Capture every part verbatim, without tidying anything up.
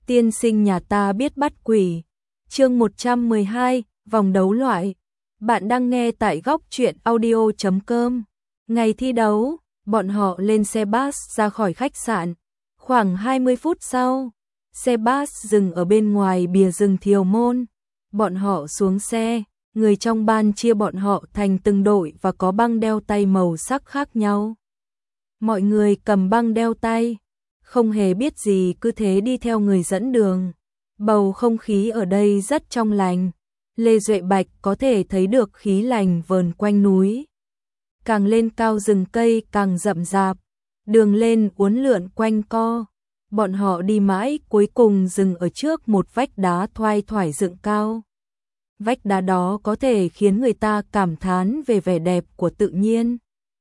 Tiên sinh nhà ta biết bắt quỷ. Chương một trăm mười hai, vòng đấu loại. Bạn đang nghe tại góc truyện audio chấm com. Ngày thi đấu, bọn họ lên xe bus ra khỏi khách sạn. Khoảng hai mươi phút sau, xe bus dừng ở bên ngoài bìa rừng Thiều Môn. Bọn họ xuống xe, người trong ban chia bọn họ thành từng đội và có băng đeo tay màu sắc khác nhau. Mọi người cầm băng đeo tay, không hề biết gì cứ thế đi theo người dẫn đường. Bầu không khí ở đây rất trong lành. Lê Duệ Bạch có thể thấy được khí lành vờn quanh núi. Càng lên cao rừng cây càng rậm rạp, đường lên uốn lượn quanh co. Bọn họ đi mãi cuối cùng dừng ở trước một vách đá thoai thoải dựng cao. Vách đá đó có thể khiến người ta cảm thán về vẻ đẹp của tự nhiên.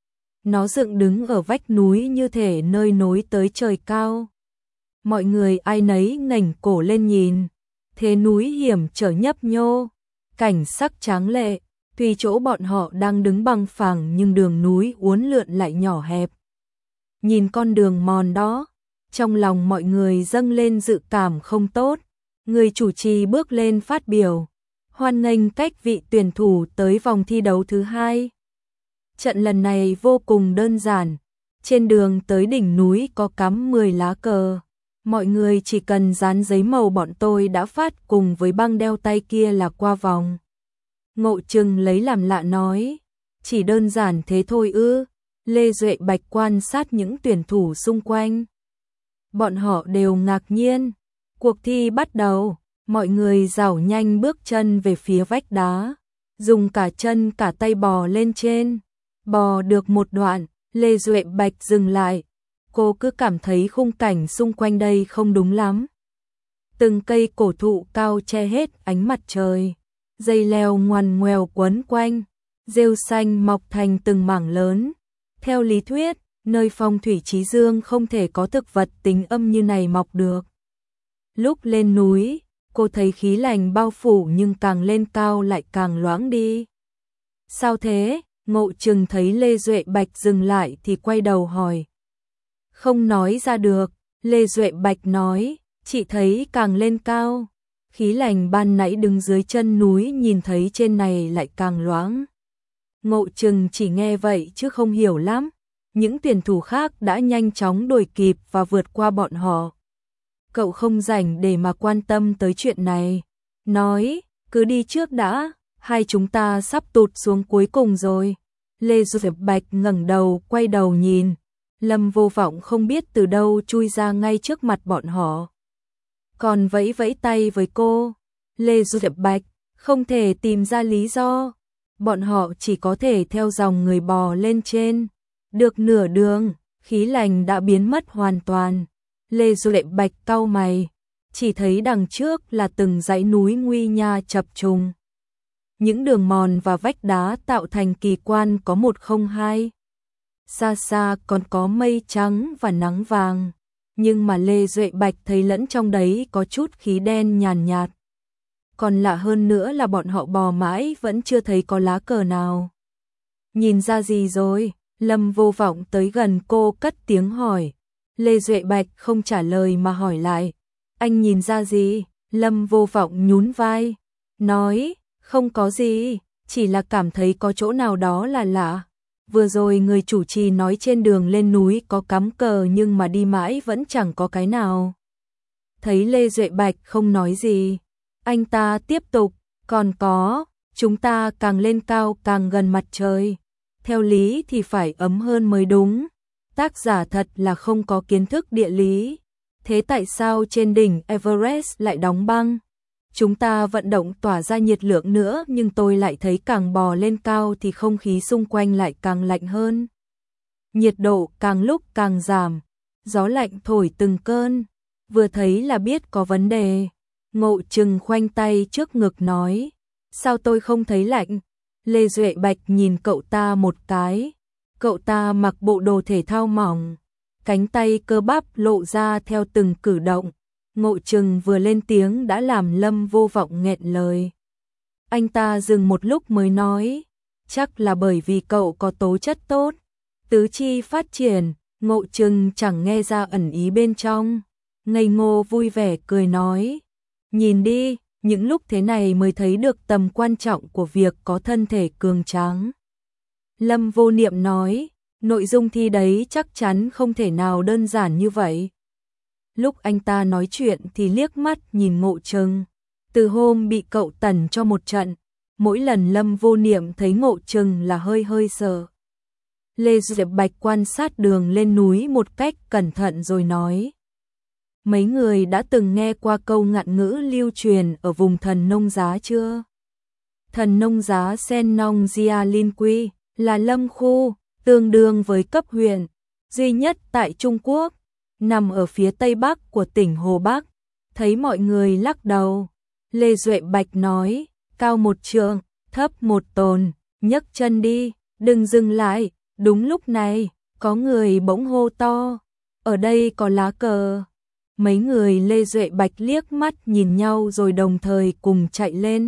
Nó dựng đứng ở vách núi như thể nơi nối tới trời cao. Mọi người ai nấy ngẩng cổ lên nhìn, thế núi hiểm trở nhấp nhô, cảnh sắc tráng lệ, tuy chỗ bọn họ đang đứng bằng phẳng nhưng đường núi uốn lượn lại nhỏ hẹp. Nhìn con đường mòn đó, trong lòng mọi người dâng lên dự cảm không tốt. Người chủ trì bước lên phát biểu, hoan nghênh các vị tuyển thủ tới vòng thi đấu thứ hai. Trận lần này vô cùng đơn giản, trên đường tới đỉnh núi có cắm mười lá cờ. Mọi người chỉ cần dán giấy màu bọn tôi đã phát cùng với băng đeo tay kia là qua vòng. Ngộ Trừng lấy làm lạ nói, chỉ đơn giản thế thôi ư? Lê Duệ Bạch quan sát những tuyển thủ xung quanh. Bọn họ đều ngạc nhiên. Cuộc thi bắt đầu, mọi người dảo nhanh bước chân về phía vách đá, dùng cả chân cả tay bò lên trên. Bò được một đoạn, Lê Duệ Bạch dừng lại. Cô cứ cảm thấy khung cảnh xung quanh đây không đúng lắm. Từng cây cổ thụ cao che hết ánh mặt trời, dây leo ngoằn ngoèo quấn quanh, rêu xanh mọc thành từng mảng lớn. Theo lý thuyết, nơi phong thủy chí dương không thể có thực vật tính âm như này mọc được. Lúc lên núi, cô thấy khí lành bao phủ nhưng càng lên cao lại càng loãng đi. Sao thế? Ngộ Trừng thấy Lê Duệ Bạch dừng lại thì quay đầu hỏi. Không nói ra được, Lê Duệ Bạch nói, chị thấy càng lên cao, khí lành ban nãy đứng dưới chân núi nhìn thấy trên này lại càng loãng. Ngộ Trừng chỉ nghe vậy chứ không hiểu lắm. Những tuyển thủ khác đã nhanh chóng đuổi kịp và vượt qua bọn họ. Cậu không rảnh để mà quan tâm tới chuyện này. Nói, cứ đi trước đã, hai chúng ta sắp tụt xuống cuối cùng rồi. Lê Duệ Bạch ngẩng đầu quay đầu nhìn. Lâm Vô Vọng không biết từ đâu chui ra ngay trước mặt bọn họ. Còn vẫy vẫy tay với cô. Lê Duệ Bạch không thể tìm ra lý do. Bọn họ chỉ có thể theo dòng người bò lên trên. Được nửa đường, khí lành đã biến mất hoàn toàn. Lê Duệ Bạch cau mày, chỉ thấy đằng trước là từng dãy núi nguy nga chập trùng. Những đường mòn và vách đá tạo thành kỳ quan có một không hai. Xa xa còn có mây trắng và nắng vàng, nhưng mà Lê Duệ Bạch thấy lẫn trong đấy có chút khí đen nhàn nhạt. Còn lạ hơn nữa là bọn họ bò mãi vẫn chưa thấy có lá cờ nào. Nhìn ra gì rồi? Lâm Vô Vọng tới gần cô cất tiếng hỏi. Lê Duệ Bạch không trả lời mà hỏi lại. Anh nhìn ra gì? Lâm Vô Vọng nhún vai, nói, không có gì, chỉ là cảm thấy có chỗ nào đó là lạ. Vừa rồi người chủ trì nói trên đường lên núi có cắm cờ nhưng mà đi mãi vẫn chẳng có cái nào. Thấy Lê Duệ Bạch không nói gì, anh ta tiếp tục, còn có, chúng ta càng lên cao càng gần mặt trời. Theo lý thì phải ấm hơn mới đúng. Tác giả thật là không có kiến thức địa lý. Thế tại sao trên đỉnh Everest lại đóng băng? Chúng ta vận động tỏa ra nhiệt lượng nữa nhưng tôi lại thấy càng bò lên cao thì không khí xung quanh lại càng lạnh hơn. Nhiệt độ càng lúc càng giảm, gió lạnh thổi từng cơn, vừa thấy là biết có vấn đề. Ngộ Trừng khoanh tay trước ngực nói, sao tôi không thấy lạnh? Lê Duệ Bạch nhìn cậu ta một cái, cậu ta mặc bộ đồ thể thao mỏng, cánh tay cơ bắp lộ ra theo từng cử động. Ngộ Trừng vừa lên tiếng đã làm Lâm Vô Vọng nghẹn lời. Anh ta dừng một lúc mới nói, chắc là bởi vì cậu có tố chất tốt, tứ chi phát triển. Ngộ Trừng chẳng nghe ra ẩn ý bên trong. ngây ngô vui vẻ cười nói, nhìn đi, những lúc thế này mới thấy được tầm quan trọng của việc có thân thể cường tráng. Lâm Vô Niệm nói, nội dung thi đấy chắc chắn không thể nào đơn giản như vậy. Lúc anh ta nói chuyện thì liếc mắt nhìn Ngộ Trừng. Từ hôm bị cậu tẩn cho một trận, mỗi lần Lâm Vô Niệm thấy Ngộ Trừng là hơi hơi sợ. Lê Diệp Bạch quan sát đường lên núi một cách cẩn thận rồi nói. Mấy người đã từng nghe qua câu ngạn ngữ lưu truyền ở vùng thần nông giá chưa? Thần nông giá Sen Nong Gia Linh Quy là lâm khu, tương đương với cấp huyện, duy nhất tại Trung Quốc, nằm ở phía tây bắc của tỉnh Hồ Bắc. Thấy mọi người lắc đầu, Lê Duệ Bạch nói, cao một trượng, thấp một tồn, nhấc chân đi, đừng dừng lại. Đúng lúc này, có người bỗng hô to, ở đây có lá cờ. Mấy người Lê Duệ Bạch liếc mắt nhìn nhau rồi đồng thời cùng chạy lên.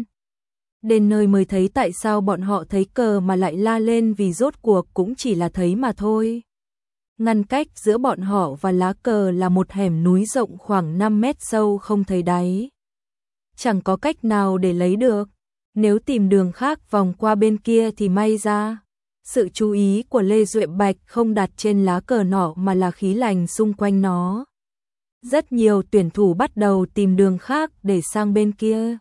Đến nơi mới thấy tại sao bọn họ thấy cờ mà lại la lên, vì rốt cuộc cũng chỉ là thấy mà thôi. Ngăn cách giữa bọn họ và lá cờ là một hẻm núi rộng khoảng năm mét sâu không thấy đáy. Chẳng có cách nào để lấy được, nếu tìm đường khác vòng qua bên kia thì may ra. Sự chú ý của Lê Duệ Bạch không đặt trên lá cờ nọ mà là khí lành xung quanh nó. Rất nhiều tuyển thủ bắt đầu tìm đường khác để sang bên kia.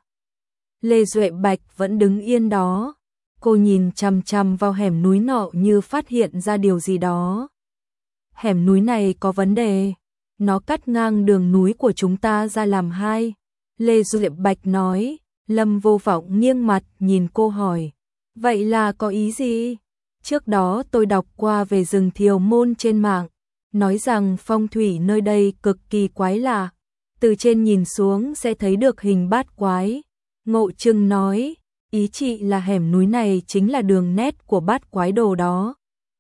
Lê Duệ Bạch vẫn đứng yên đó. Cô nhìn chằm chằm vào hẻm núi nọ như phát hiện ra điều gì đó. Hẻm núi này có vấn đề. Nó cắt ngang đường núi của chúng ta ra làm hai. Lê Duệ Bạch nói. Lâm Vô Vọng nghiêng mặt nhìn cô hỏi. Vậy là có ý gì? Trước đó tôi đọc qua về rừng Thiều Môn trên mạng, nói rằng phong thủy nơi đây cực kỳ quái lạ, từ trên nhìn xuống sẽ thấy được hình bát quái. Ngộ Trừng nói, ý chị là hẻm núi này chính là đường nét của bát quái đồ đó.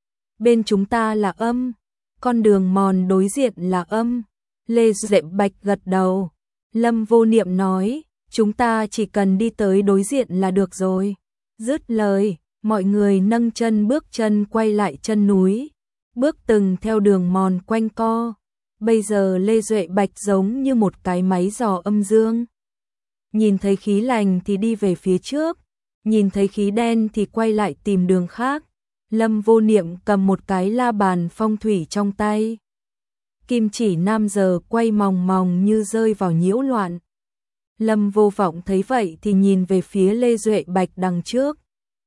Bên chúng ta là âm, con đường mòn đối diện là âm. Lê Duệ Bạch gật đầu. Lâm Vô Niệm nói, chúng ta chỉ cần đi tới đối diện là được rồi. Dứt lời, mọi người nâng chân bước chân quay lại chân núi, bước từng theo đường mòn quanh co. Bây giờ Lê Duệ Bạch giống như một cái máy dò âm dương. Nhìn thấy khí lành thì đi về phía trước, nhìn thấy khí đen thì quay lại tìm đường khác. Lâm Vô Niệm cầm một cái la bàn phong thủy trong tay. Kim chỉ nam giờ quay mòng mòng như rơi vào nhiễu loạn. Lâm Vô Vọng thấy vậy thì nhìn về phía Lê Duệ Bạch đằng trước.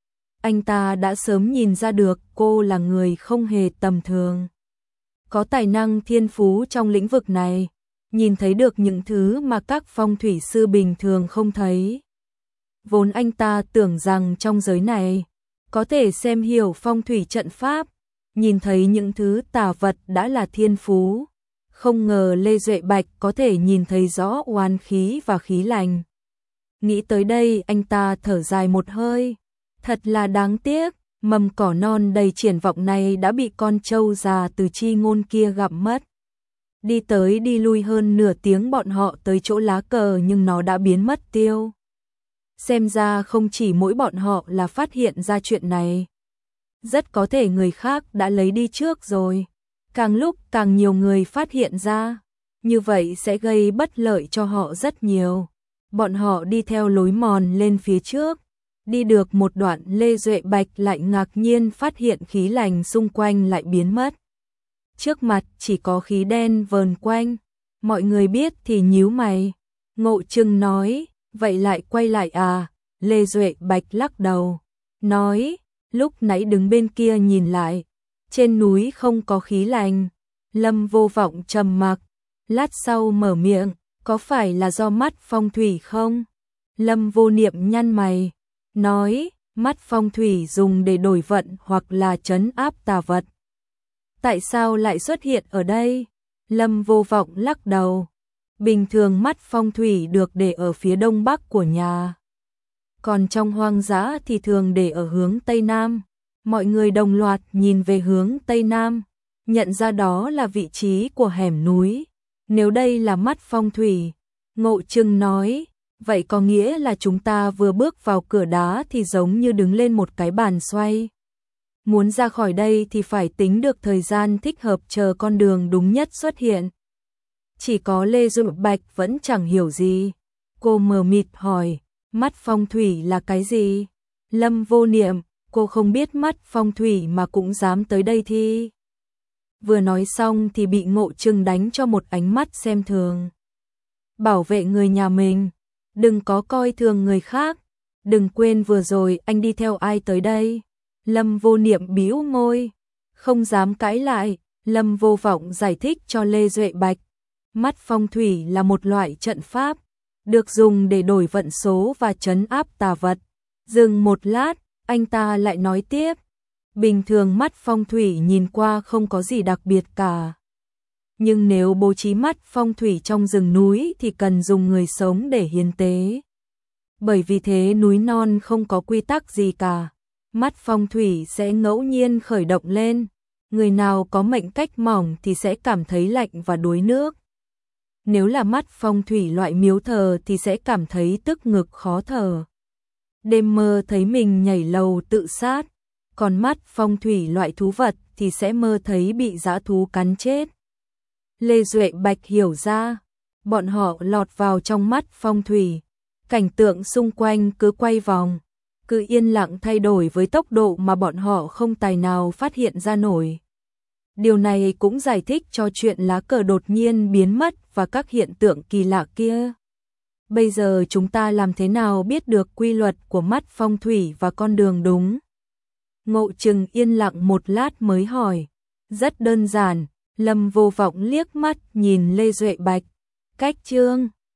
Anh ta đã sớm nhìn ra được cô là người không hề tầm thường. Có tài năng thiên phú trong lĩnh vực này, nhìn thấy được những thứ mà các phong thủy sư bình thường không thấy. Vốn anh ta tưởng rằng trong giới này, có thể xem hiểu phong thủy trận pháp, nhìn thấy những thứ tà vật đã là thiên phú. Không ngờ Lê Duệ Bạch có thể nhìn thấy rõ oán khí và khí lành. Nghĩ tới đây anh ta thở dài một hơi. Thật là đáng tiếc, mầm cỏ non đầy triển vọng này đã bị con trâu già từ chi ngôn kia gặm mất. Đi tới đi lui hơn nửa tiếng bọn họ tới chỗ lá cờ nhưng nó đã biến mất tiêu. Xem ra không chỉ mỗi bọn họ là phát hiện ra chuyện này. Rất có thể người khác đã lấy đi trước rồi. Càng lúc càng nhiều người phát hiện ra, như vậy sẽ gây bất lợi cho họ rất nhiều. Bọn họ đi theo lối mòn lên phía trước. Đi được một đoạn Lê Duệ Bạch lại ngạc nhiên phát hiện khí lành xung quanh lại biến mất. Trước mặt chỉ có khí đen vờn quanh. Mọi người biết thì nhíu mày. Ngộ Trừng nói, vậy lại quay lại à? Lê Duệ Bạch lắc đầu. Nói, lúc nãy đứng bên kia nhìn lại. Trên núi không có khí lành. Lâm Vô Vọng trầm mặc. Lát sau mở miệng, có phải là do mắt phong thủy không? Lâm Vô Niệm nhăn mày. Nói, mắt phong thủy dùng để đổi vận hoặc là trấn áp tà vật. Tại sao lại xuất hiện ở đây? Lâm Vô Vọng lắc đầu. Bình thường mắt phong thủy được để ở phía đông bắc của nhà. Còn trong hoang dã thì thường để ở hướng tây nam. Mọi người đồng loạt nhìn về hướng tây nam, nhận ra đó là vị trí của hẻm núi. Nếu đây là mắt phong thủy, Ngộ Trừng nói, vậy có nghĩa là chúng ta vừa bước vào cửa đá thì giống như đứng lên một cái bàn xoay. Muốn ra khỏi đây thì phải tính được thời gian thích hợp chờ con đường đúng nhất xuất hiện. Chỉ có Lê Duệ Bạch vẫn chẳng hiểu gì. Cô mờ mịt hỏi, mắt phong thủy là cái gì? Lâm Vô Niệm, cô không biết mắt phong thủy mà cũng dám tới đây thi. Vừa nói xong thì bị Ngộ Trừng đánh cho một ánh mắt xem thường. Bảo vệ người nhà mình, đừng có coi thường người khác, đừng quên vừa rồi anh đi theo ai tới đây. Lâm Vô Niệm bĩu môi, không dám cãi lại. Lâm Vô Vọng giải thích cho Lê Duệ Bạch, mắt phong thủy là một loại trận pháp, được dùng để đổi vận số và trấn áp tà vật. Dừng một lát, anh ta lại nói tiếp, bình thường mắt phong thủy nhìn qua không có gì đặc biệt cả. Nhưng nếu bố trí mắt phong thủy trong rừng núi thì cần dùng người sống để hiến tế. Bởi vì thế núi non không có quy tắc gì cả. Mắt phong thủy sẽ ngẫu nhiên khởi động lên. Người nào có mệnh cách mỏng thì sẽ cảm thấy lạnh và đuối nước. Nếu là mắt phong thủy loại miếu thờ thì sẽ cảm thấy tức ngực khó thở. Đêm mơ thấy mình nhảy lầu tự sát. Còn mắt phong thủy loại thú vật thì sẽ mơ thấy bị dã thú cắn chết. Lê Duệ Bạch hiểu ra, bọn họ lọt vào trong mắt phong thủy. Cảnh tượng xung quanh cứ quay vòng, cứ yên lặng thay đổi với tốc độ mà bọn họ không tài nào phát hiện ra nổi. Điều này cũng giải thích cho chuyện lá cờ đột nhiên biến mất và các hiện tượng kỳ lạ kia. Bây giờ chúng ta làm thế nào biết được quy luật của mắt phong thủy và con đường đúng? Ngộ Trừng yên lặng một lát mới hỏi. Rất đơn giản. Lâm Vô Vọng liếc mắt nhìn Lê Duệ Bạch. Cách chương